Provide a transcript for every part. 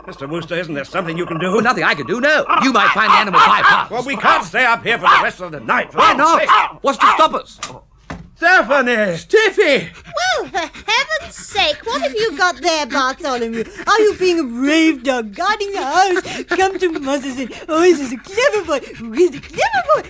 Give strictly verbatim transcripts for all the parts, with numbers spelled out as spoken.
Mister Wooster, isn't there something you can do? Well, nothing I can do, no. You might find the animal five pounds. Well, we can't stay up here for the rest of the night. Why not? What's to stop us? Stephanie! Stiffy! Well, for heaven's sake, what have you got there, Bartholomew? Are you being a brave dog guarding the house? Come to Mother and say, oh, this is a clever boy. He's a clever boy.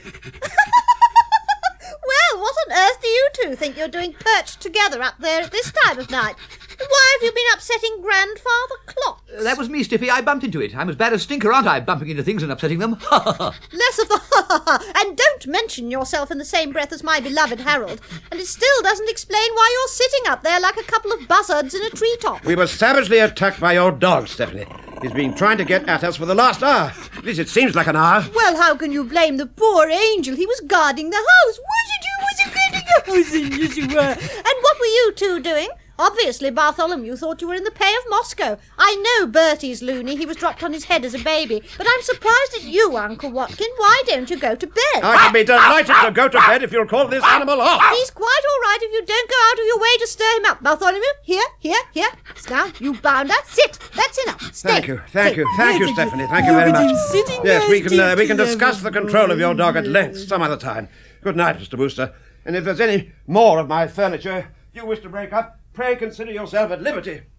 Well, what on earth do you two think you're doing perched together up there at this time of night? Why have you been upsetting Grandfather Clock? Uh, that was me, Stiffy. I bumped into it. I'm as bad as Stinker, aren't I, bumping into things and upsetting them? Ha ha ha. Less of the ha ha ha. And don't mention yourself in the same breath as my beloved Harold. And it still doesn't explain why you're sitting up there like a couple of buzzards in a treetop. We were savagely attacked by your dog, Stephanie. He's been trying to get at us for the last hour. At least it seems like an hour. Well, how can you blame the poor angel? He was guarding the house. Was it you? Was he guarding the house? Yes, you were. And what were you two doing? Obviously, Bartholomew thought you were in the pay of Moscow. I know Bertie's loony. He was dropped on his head as a baby. But I'm surprised at you, Uncle Watkin. Why don't you go to bed? I shall be delighted to go to bed if you'll call this animal off. He's quite all right if you don't go out of your way to stir him up. Bartholomew, here, here, here. Now, you bounder, sit. That's enough. Stay. Thank you, thank Sit. you, thank you, Stephanie. Thank you very much. Yes, we can uh, we can discuss the control of your dog at length some other time. Good night, Mister Wooster. And if there's any more of my furniture you wish to break up, pray consider yourself at liberty.